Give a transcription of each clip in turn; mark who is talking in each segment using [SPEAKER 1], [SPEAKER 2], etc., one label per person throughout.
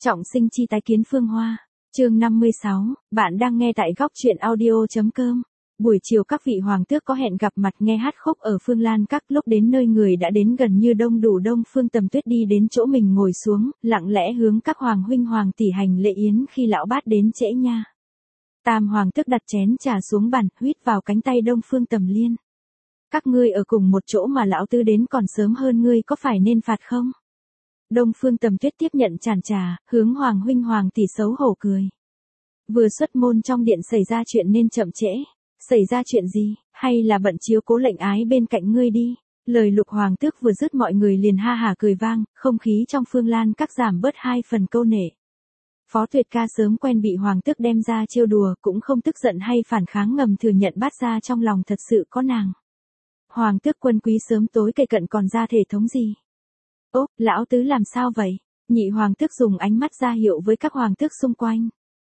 [SPEAKER 1] Trọng sinh chi tái kiến Phương Hoa. Chương 56, bạn đang nghe tại góc truyện audio.com. Buổi chiều các vị hoàng tước có hẹn gặp mặt nghe hát khúc ở Phương Lan Các, lúc đến nơi người đã đến gần như đông đủ. Đông Phương Tầm Tuyết đi đến chỗ mình ngồi xuống, lặng lẽ hướng các hoàng huynh hoàng tỷ hành lễ yến khi lão bát đến trễ nha. Tam hoàng tước đặt chén trà xuống bàn, huýt vào cánh tay Đông Phương Tầm Liên. Các ngươi ở cùng một chỗ mà lão tứ đến còn sớm hơn ngươi, có phải nên phạt không? Đông Phương Tầm Tuyết tiếp nhận chản trà, hướng hoàng huynh hoàng tỷ xấu hổ cười. Vừa xuất môn trong điện xảy ra chuyện nên chậm trễ. Xảy ra chuyện gì, hay là bận chiếu cố lệnh ái bên cạnh ngươi đi? Lời Lục hoàng tước vừa dứt mọi người liền ha hả cười vang, không khí trong Phương Lan Các giảm bớt 2 phần câu nể. Phó Tuyệt Ca sớm quen bị hoàng tước đem ra trêu đùa, cũng không tức giận hay phản kháng, ngầm thừa nhận Bát Gia trong lòng thật sự có nàng. Hoàng tước Quân Quý sớm tối cây cận còn ra thể thống gì? Ố, lão tứ làm sao vậy? Nhị hoàng tước dùng ánh mắt ra hiệu với các hoàng tước xung quanh.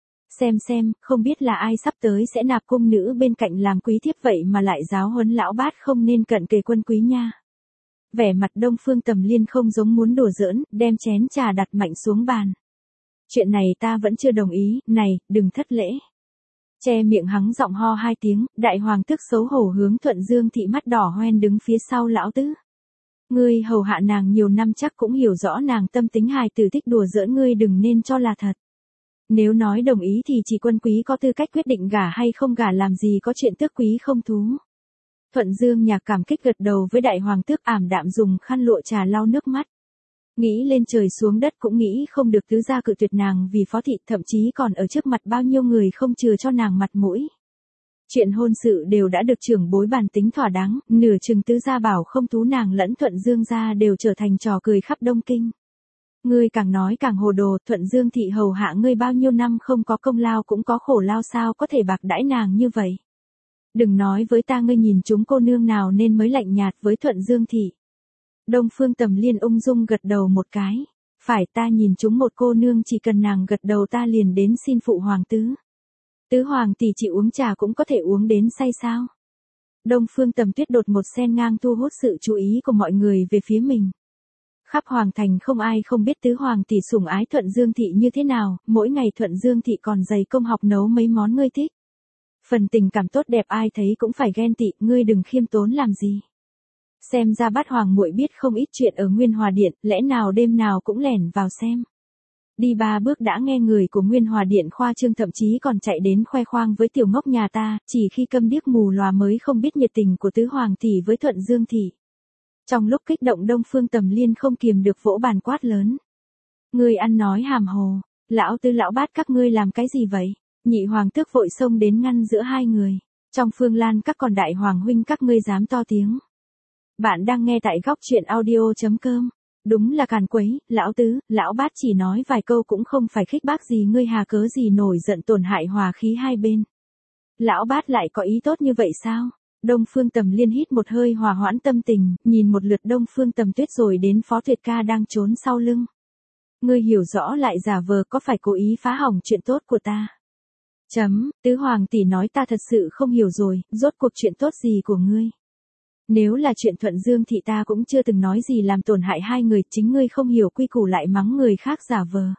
[SPEAKER 1] Xem, không biết là ai sắp tới sẽ nạp cung nữ bên cạnh làm quý thiếp vậy mà lại giáo huấn lão bát không nên cận kề Quân Quý nha. Vẻ mặt Đông Phương Tầm Liên không giống muốn đùa giỡn, đem chén trà đặt mạnh xuống bàn. Chuyện này ta vẫn chưa đồng ý, này, đừng thất lễ. Che miệng hắng giọng ho 2 tiếng, đại hoàng tước xấu hổ hướng Thuận Dương thị mắt đỏ hoen đứng phía sau lão tứ. Ngươi hầu hạ nàng nhiều năm chắc cũng hiểu rõ nàng tâm tính hài tử thích đùa giỡn, ngươi đừng nên cho là thật. Nếu nói đồng ý thì chỉ Quân Quý có tư cách quyết định gả hay không gả, làm gì có chuyện tước quý không thú. Thuận Dương Nhạc cảm kích gật đầu với đại hoàng tước, ảm đạm dùng khăn lụa trà lau nước mắt. Nghĩ lên trời xuống đất cũng nghĩ không được tứ gia cự tuyệt nàng vì phó thị, thậm chí còn ở trước mặt bao nhiêu người không chừa cho nàng mặt mũi. Chuyện hôn sự đều đã được trưởng bối bàn tính thỏa đáng, nửa chừng tứ gia bảo không thú nàng lẫn Thuận Dương gia đều trở thành trò cười khắp Đông Kinh. Ngươi càng nói càng hồ đồ, Thuận Dương thị hầu hạ ngươi bao nhiêu năm không có công lao cũng có khổ lao, sao có thể bạc đãi nàng như vậy? Đừng nói với ta ngươi nhìn chúng cô nương nào nên mới lạnh nhạt với Thuận Dương thị. Đông Phương Tầm Liên ung dung gật đầu một cái. Phải, ta nhìn chúng một cô nương, chỉ cần nàng gật đầu ta liền đến xin phụ hoàng tứ. Tứ hoàng tỷ chỉ uống trà cũng có thể uống đến say sao? Đông Phương Tầm Tuyết đột một xen ngang thu hút sự chú ý của mọi người về phía mình. Khắp hoàng thành không ai không biết tứ hoàng tỷ sủng ái Thuận Dương thị như thế nào, mỗi ngày Thuận Dương thị còn dày công học nấu mấy món ngươi thích. Phần tình cảm tốt đẹp ai thấy cũng phải ghen tị, ngươi đừng khiêm tốn làm gì. Xem ra Bát hoàng muội biết không ít chuyện ở Nguyên Hòa Điện, lẽ nào đêm nào cũng lẻn vào xem. Đi 3 bước đã nghe người của Nguyên Hòa Điện khoa trương, thậm chí còn chạy đến khoe khoang với tiểu ngốc nhà ta, chỉ khi câm điếc mù lòa mới không biết nhiệt tình của tứ hoàng tỷ với Thuận Dương thị. Trong lúc kích động Đông Phương Tầm Liên không kiềm được vỗ bàn quát lớn. Ngươi ăn nói hàm hồ, lão tứ lão bát các ngươi làm cái gì vậy? Nhị hoàng tước vội xông đến ngăn giữa hai người. Trong Phương Lan Các còn đại hoàng huynh các ngươi dám to tiếng. Bạn đang nghe tại góc truyện audio.com. Đúng là càn quấy, lão tứ, lão bát chỉ nói vài câu cũng không phải khích bác gì, ngươi hà cớ gì nổi giận tổn hại hòa khí hai bên. Lão bát lại có ý tốt như vậy sao? Đông Phương Tầm Liên hít một hơi hòa hoãn tâm tình, nhìn một lượt Đông Phương Tầm Tuyết rồi đến Phó Tuyệt Ca đang trốn sau lưng. Ngươi hiểu rõ lại giả vờ, có phải cố ý phá hỏng chuyện tốt của ta? Tứ hoàng tỷ nói ta thật sự không hiểu rồi, rốt cuộc chuyện tốt gì của ngươi? Nếu là chuyện Thuận Dương thị ta cũng chưa từng nói gì làm tổn hại hai người, chính ngươi không hiểu quy củ lại mắng người khác giả vờ.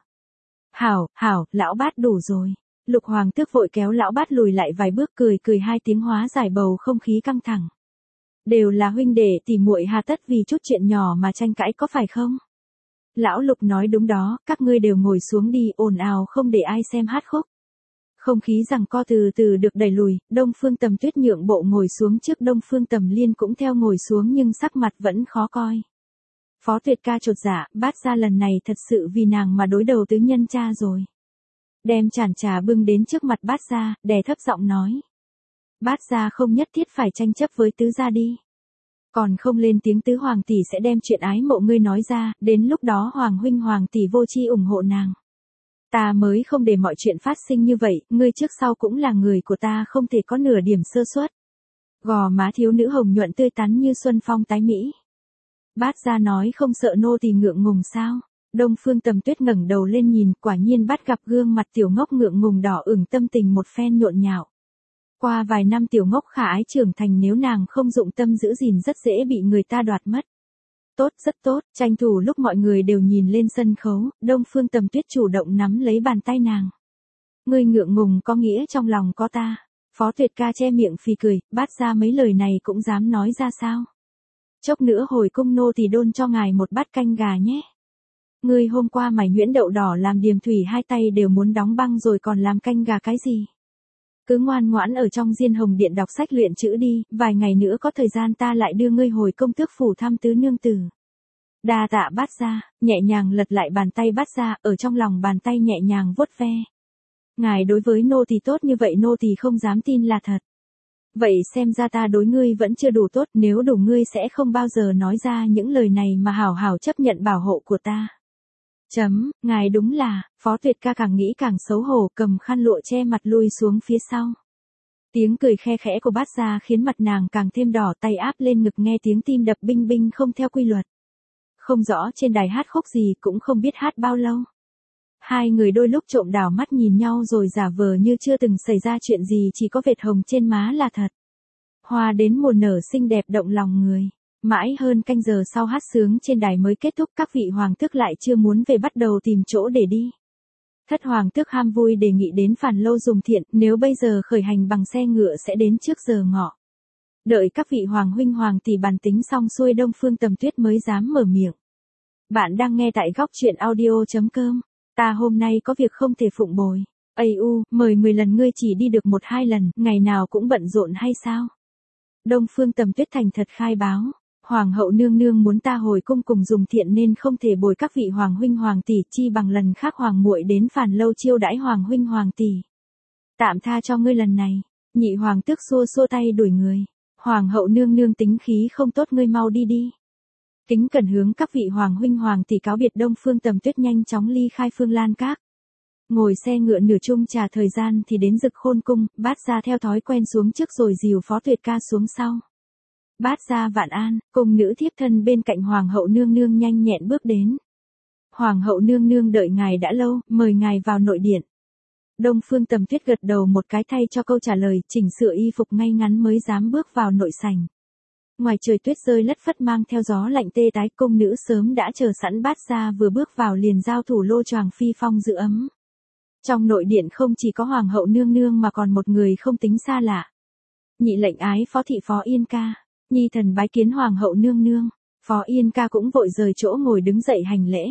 [SPEAKER 1] Hảo, lão bát đủ rồi. Lục hoàng tước vội kéo lão bát lùi lại vài bước, cười 2 tiếng hóa giải bầu không khí căng thẳng. Đều là huynh đệ tỉ muội, hà tất vì chút chuyện nhỏ mà tranh cãi, có phải không? Lão Lục nói đúng đó, các ngươi đều ngồi xuống đi, ồn ào không để ai xem hát khúc. Không khí giằng co từ từ được đẩy lùi, Đông Phương Tầm Tuyết nhượng bộ ngồi xuống trước, Đông Phương Tầm Liên cũng theo ngồi xuống nhưng sắc mặt vẫn khó coi. Phó Tuyệt Ca chột dạ, Bát gia lần này thật sự vì nàng mà đối đầu tứ nhân cha rồi. Đem chản trà bưng đến trước mặt Bát gia, đè thấp giọng nói. Bát gia không nhất thiết phải tranh chấp với tứ gia đi. Còn không lên tiếng tứ hoàng tỷ sẽ đem chuyện ái mộ ngươi nói ra, đến lúc đó hoàng huynh hoàng tỷ vô chi ủng hộ nàng. Ta mới không để mọi chuyện phát sinh như vậy, ngươi trước sau cũng là người của ta, không thể có nửa điểm sơ suất. Gò má thiếu nữ hồng nhuận tươi tắn như xuân phong tái mỹ. Bát gia nói không sợ nô tỳ ngượng ngùng sao? Đông Phương Tầm Tuyết ngẩng đầu lên nhìn, quả nhiên bắt gặp gương mặt tiểu ngốc ngượng ngùng đỏ ửng, tâm tình một phen nhộn nhạo. Qua vài năm tiểu ngốc khả ái trưởng thành, nếu nàng không dụng tâm giữ gìn rất dễ bị người ta đoạt mất. tốt, rất tốt, tranh thủ lúc mọi người đều nhìn lên sân khấu, Đông Phương Tầm Tuyết chủ động nắm lấy bàn tay nàng. Ngươi ngượng ngùng có nghĩa trong lòng có ta. Phó Tuyệt ca che miệng phì cười, Bát Gia mấy lời này cũng dám nói ra sao. Chốc nữa hồi cung nô thì đôn cho ngài một bát canh gà nhé. Ngươi hôm qua mày nhuyễn đậu đỏ làm điềm thủy hai tay đều muốn đóng băng rồi còn làm canh gà cái gì. Cứ ngoan ngoãn ở trong Diên Hồng Điện đọc sách luyện chữ đi, vài ngày nữa có thời gian ta lại đưa ngươi hồi công tước phủ thăm tứ nương tử. Đa tạ Bát Gia, nhẹ nhàng lật lại bàn tay Bát Gia, ở trong lòng bàn tay nhẹ nhàng vuốt ve. Ngài đối với nô tỳ tốt như vậy nô tỳ không dám tin là thật. Vậy xem ra ta đối ngươi vẫn chưa đủ tốt, nếu đủ ngươi sẽ không bao giờ nói ra những lời này mà hảo hảo chấp nhận bảo hộ của ta. Ngài đúng là, Phó Tuyệt ca càng nghĩ càng xấu hổ, cầm khăn lụa che mặt lui xuống phía sau. Tiếng cười khe khẽ của Bát Gia khiến mặt nàng càng thêm đỏ, tay áp lên ngực nghe tiếng tim đập binh binh không theo quy luật. Không rõ trên đài hát khúc gì, cũng không biết hát bao lâu. Hai người đôi lúc trộm đảo mắt nhìn nhau rồi giả vờ như chưa từng xảy ra chuyện gì, chỉ có vệt hồng trên má là thật. Hoa đến mùa nở xinh đẹp động lòng người. Mãi hơn canh giờ sau hát sướng trên đài mới kết thúc, các vị hoàng tước lại chưa muốn về bắt đầu tìm chỗ để đi. Thất hoàng tước ham vui đề nghị đến Phàn Lâu dùng thiện, nếu bây giờ khởi hành bằng xe ngựa sẽ đến trước giờ ngọ. Đợi các vị hoàng huynh hoàng tỷ bàn tính xong xuôi Đông Phương Tầm Tuyết mới dám mở miệng. Bạn đang nghe tại góc truyện audio.com. Ta hôm nay có việc không thể phụng bồi. Mời 10 lần ngươi chỉ đi được 1-2 lần, ngày nào cũng bận rộn hay sao? Đông Phương Tầm Tuyết thành thật khai báo. Hoàng hậu nương nương muốn ta hồi cung cùng dùng thiện nên không thể bồi các vị hoàng huynh hoàng tỷ, chi bằng lần khác hoàng muội đến Phàn Lâu chiêu đãi hoàng huynh hoàng tỷ. Tạm tha cho ngươi lần này. Nhị hoàng tước xua xua tay đuổi người. Hoàng hậu nương nương tính khí không tốt, ngươi mau đi đi. Kính cẩn hướng các vị hoàng huynh hoàng tỷ cáo biệt. Đông Phương Tầm Tuyết nhanh chóng ly khai Phương Lan Các. Ngồi xe ngựa nửa chung trà thời gian thì đến Dực Khôn cung, Bát Gia theo thói quen xuống trước rồi dìu Phó Tuyệt ca xuống sau. Bát Gia vạn an, cùng nữ thiếp thân bên cạnh hoàng hậu nương nương nhanh nhẹn bước đến. Hoàng hậu nương nương đợi ngài đã lâu, mời ngài vào nội điện. Đông Phương Tầm Tuyết gật đầu một cái thay cho câu trả lời, chỉnh sửa y phục ngay ngắn mới dám bước vào nội sảnh. Ngoài trời tuyết rơi lất phất mang theo gió lạnh tê tái, cung nữ sớm đã chờ sẵn. Bát Gia vừa bước vào liền giao thủ lô choàng phi phong giữ ấm. Trong nội điện không chỉ có hoàng hậu nương nương mà còn một người không tính xa lạ. Nhị lệnh ái Phó thị Phó Yên Ca. Nhi thần bái kiến hoàng hậu nương nương. Phó Yên Ca cũng vội rời chỗ ngồi đứng dậy hành lễ.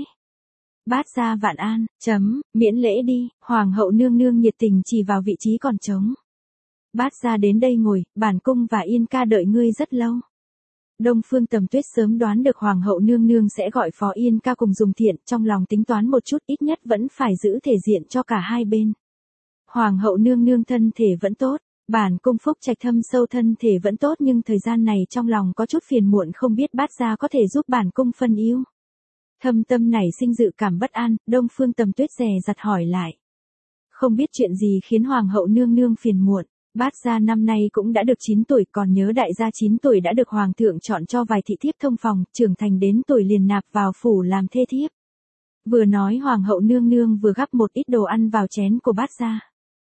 [SPEAKER 1] Bát Gia vạn an, miễn lễ đi. Hoàng hậu nương nương nhiệt tình chỉ vào vị trí còn trống. Bát Gia đến đây ngồi, bản cung và Yên Ca đợi ngươi rất lâu. Đông Phương Tầm Tuyết sớm đoán được hoàng hậu nương nương sẽ gọi Phó Yên Ca cùng dùng thiện, trong lòng tính toán một chút, ít nhất vẫn phải giữ thể diện cho cả hai bên. Hoàng hậu nương nương thân thể vẫn tốt. Bản cung phúc trạch thâm sâu, thân thể vẫn tốt, nhưng thời gian này trong lòng có chút phiền muộn, không biết Bát Gia có thể giúp bản cung phân ưu. Thâm tâm nảy sinh dự cảm bất an, Đông Phương Tầm Tuyết dè dặt hỏi lại. Không biết chuyện gì khiến hoàng hậu nương nương phiền muộn. Bát Gia năm nay cũng đã được 9 tuổi, còn nhớ đại gia 9 tuổi đã được hoàng thượng chọn cho vài thị thiếp thông phòng, trưởng thành đến tuổi liền nạp vào phủ làm thê thiếp. Vừa nói hoàng hậu nương nương vừa gắp một ít đồ ăn vào chén của Bát Gia.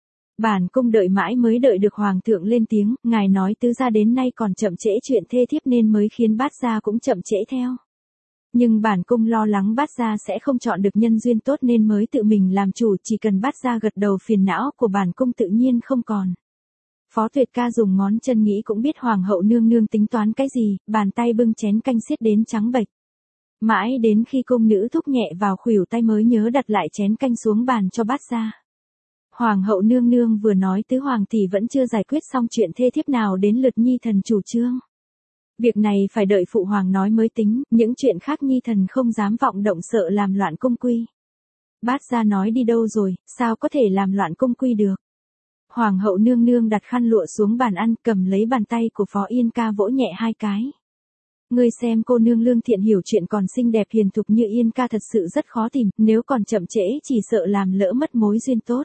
[SPEAKER 1] Bản cung đợi mãi mới đợi được hoàng thượng lên tiếng, ngài nói tứ gia đến nay còn chậm trễ chuyện thê thiếp nên mới khiến Bát Gia cũng chậm trễ theo. Nhưng bản cung lo lắng Bát Gia sẽ không chọn được nhân duyên tốt nên mới tự mình làm chủ, chỉ cần Bát Gia gật đầu phiền não của bản cung tự nhiên không còn. Phó Tuyệt ca dùng ngón chân nghĩ cũng biết hoàng hậu nương nương tính toán cái gì, bàn tay bưng chén canh xiết đến trắng bệch. Mãi đến khi cung nữ thúc nhẹ vào khuỷu tay mới nhớ đặt lại chén canh xuống bàn cho Bát Gia. Hoàng hậu nương nương vừa nói tứ hoàng tỷ vẫn chưa giải quyết xong chuyện thê thiếp nào đến lượt nhi thần chủ trương. Việc này phải đợi phụ hoàng nói mới tính, những chuyện khác nhi thần không dám vọng động, sợ làm loạn cung quy. Bát Gia nói đi đâu rồi, sao có thể làm loạn cung quy được. Hoàng hậu nương nương đặt khăn lụa xuống bàn ăn, cầm lấy bàn tay của Phó Yên Ca vỗ nhẹ hai cái. Ngươi xem cô nương lương thiện hiểu chuyện còn xinh đẹp hiền thục như Yên Ca thật sự rất khó tìm, nếu còn chậm trễ chỉ sợ làm lỡ mất mối duyên tốt.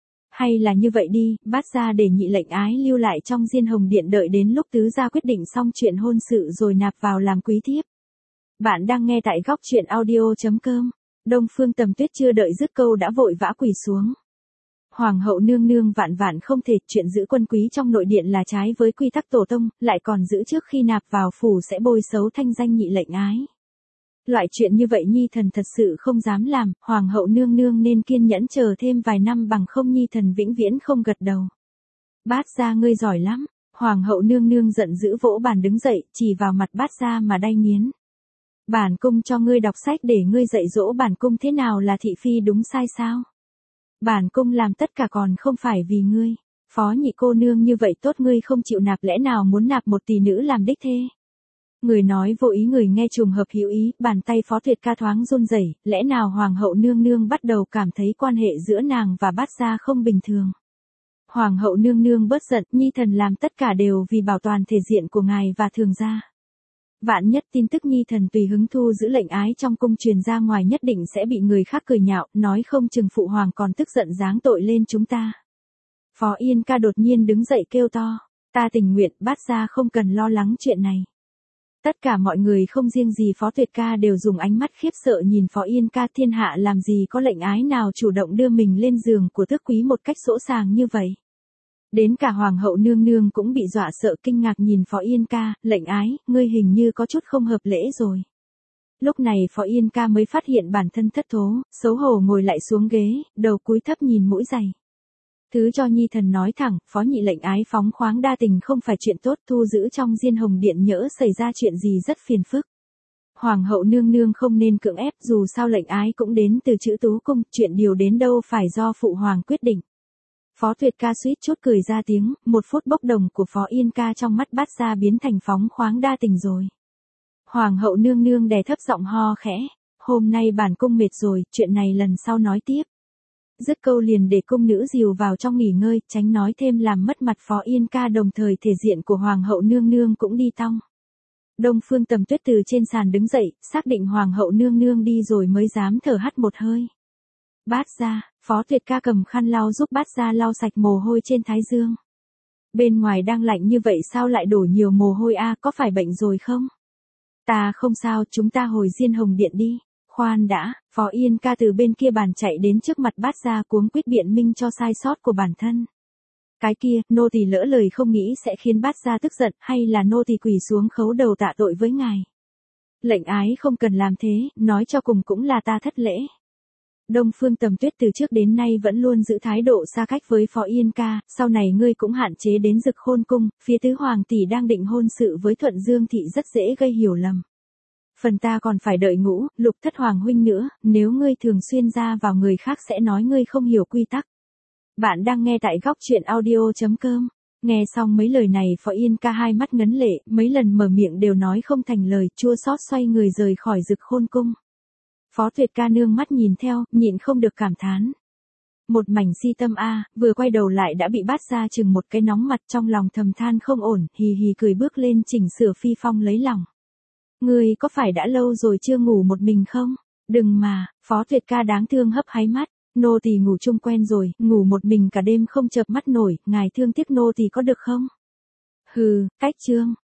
[SPEAKER 1] Hay là như vậy đi, Bát Gia để nhị lệnh ái lưu lại trong Diên Hồng Điện đợi đến lúc tứ gia quyết định xong chuyện hôn sự rồi nạp vào làm quý thiếp. Bạn đang nghe tại góc truyện audio.com. Đông Phương Tầm Tuyết chưa đợi dứt câu đã vội vã quỳ xuống. Hoàng hậu nương nương vạn vạn không thể, chuyện giữ quân quý trong nội điện là trái với quy tắc tổ tông, lại còn giữ trước khi nạp vào phủ sẽ bôi xấu thanh danh nhị lệnh ái. Loại chuyện như vậy Nhi thần thật sự không dám làm, hoàng hậu nương nương nên kiên nhẫn chờ thêm vài năm bằng không Nhi thần vĩnh viễn không gật đầu. Bát gia ngươi giỏi lắm, hoàng hậu nương nương giận dữ vỗ bàn đứng dậy, chỉ vào mặt bát gia mà đay nghiến. Bản cung cho ngươi đọc sách để ngươi dạy dỗ bản cung thế nào là thị phi đúng sai sao? Bản cung làm tất cả còn không phải vì ngươi. Phó nhị cô nương như vậy tốt ngươi không chịu nạp lẽ nào muốn nạp một tỷ nữ làm đích thê? Người nói vô ý người nghe trùng hợp hữu ý, bàn tay Phó Tuyệt Ca thoáng run rẩy, lẽ nào hoàng hậu nương nương bắt đầu cảm thấy quan hệ giữa nàng và bát gia không bình thường. Hoàng hậu nương nương bớt giận, Nhi thần làm tất cả đều vì bảo toàn thể diện của ngài và thường gia. Vạn nhất tin tức Nhi thần tùy hứng thu giữ lệnh ái trong cung truyền ra ngoài nhất định sẽ bị người khác cười nhạo, nói không chừng phụ hoàng còn tức giận giáng tội lên chúng ta. Phó Yên Ca đột nhiên đứng dậy kêu to, ta tình nguyện, bát gia không cần lo lắng chuyện này. Tất cả mọi người không riêng gì Phó Tuyệt Ca đều dùng ánh mắt khiếp sợ nhìn Phó Yên Ca, thiên hạ làm gì có lệnh ái nào chủ động đưa mình lên giường của tước quý một cách sỗ sàng như vậy. Đến cả hoàng hậu nương nương cũng bị dọa sợ kinh ngạc nhìn Phó Yên Ca, lệnh ái, ngươi hình như có chút không hợp lễ rồi. Lúc này Phó Yên Ca mới phát hiện bản thân thất thố, xấu hổ ngồi lại xuống ghế, đầu cúi thấp nhìn mũi giày. Thứ cho Nhi thần nói thẳng, Phó nhị lệnh ái phóng khoáng đa tình không phải chuyện tốt, thu giữ trong Diên Hồng Điện nhỡ xảy ra chuyện gì rất phiền phức. Hoàng hậu nương nương không nên cưỡng ép, dù sao lệnh ái cũng đến từ chữ Tú Cung, chuyện điều đến đâu phải do phụ hoàng quyết định. Phó Tuyệt Ca suýt chút cười ra tiếng, một phút bốc đồng của Phó Yên Ca trong mắt bát gia biến thành phóng khoáng đa tình rồi. Hoàng hậu nương nương đè thấp giọng ho khẽ, hôm nay bản cung mệt rồi, chuyện này lần sau nói tiếp. Dứt câu liền để cung nữ dìu vào trong nghỉ ngơi, tránh nói thêm làm mất mặt Phó Yên Ca, đồng thời thể diện của hoàng hậu nương nương cũng đi tong. Đông Phương Tầm Tuyết từ trên sàn đứng dậy, xác định hoàng hậu nương nương đi rồi mới dám thở hắt một hơi. Bát gia, Phó Tuyệt Ca cầm khăn lau giúp bát gia lau sạch mồ hôi trên thái dương. Bên ngoài đang lạnh như vậy sao lại đổ nhiều mồ hôi a, có phải bệnh rồi không? Ta không sao, chúng ta hồi Diên Hồng Điện đi. Khoan đã, Phó Yên Ca từ bên kia bàn chạy đến trước mặt bát gia cuống quýt biện minh cho sai sót của bản thân. Cái kia, nô tỳ lỡ lời không nghĩ sẽ khiến bát gia tức giận, hay là nô tỳ quỳ xuống khấu đầu tạ tội với ngài. Lệnh ái không cần làm thế, nói cho cùng cũng là ta thất lễ. Đông Phương Tầm Tuyết từ trước đến nay vẫn luôn giữ thái độ xa cách với Phó Yên Ca, sau này ngươi cũng hạn chế đến Dực Khôn cung, phía tứ hoàng tỷ đang định hôn sự với Thuận Dương thị rất dễ gây hiểu lầm. Phần ta còn phải đợi Ngũ, Lục thất hoàng huynh nữa, nếu ngươi thường xuyên ra vào người khác sẽ nói ngươi không hiểu quy tắc. Bạn đang nghe tại góc truyện audio.com. Nghe xong mấy lời này Phó Yên Ca hai mắt ngấn lệ, mấy lần mở miệng đều nói không thành lời, chua xót xoay người rời khỏi Dực Khôn cung. Phó Tuyệt Ca nương mắt nhìn theo, nhịn không được cảm thán. Một mảnh si tâm a, vừa quay đầu lại đã bị bát gia chừng một cái nóng mặt, trong lòng thầm than không ổn, hì hì cười bước lên chỉnh sửa phi phong lấy lòng. Ngươi có phải đã lâu rồi chưa ngủ một mình không? Đừng mà, Phó Tuyệt Ca đáng thương hấp háy mắt, nô tỳ ngủ chung quen rồi, ngủ một mình cả đêm không chợp mắt nổi, ngài thương tiếc nô tỳ có được không? Hừ, cách trương,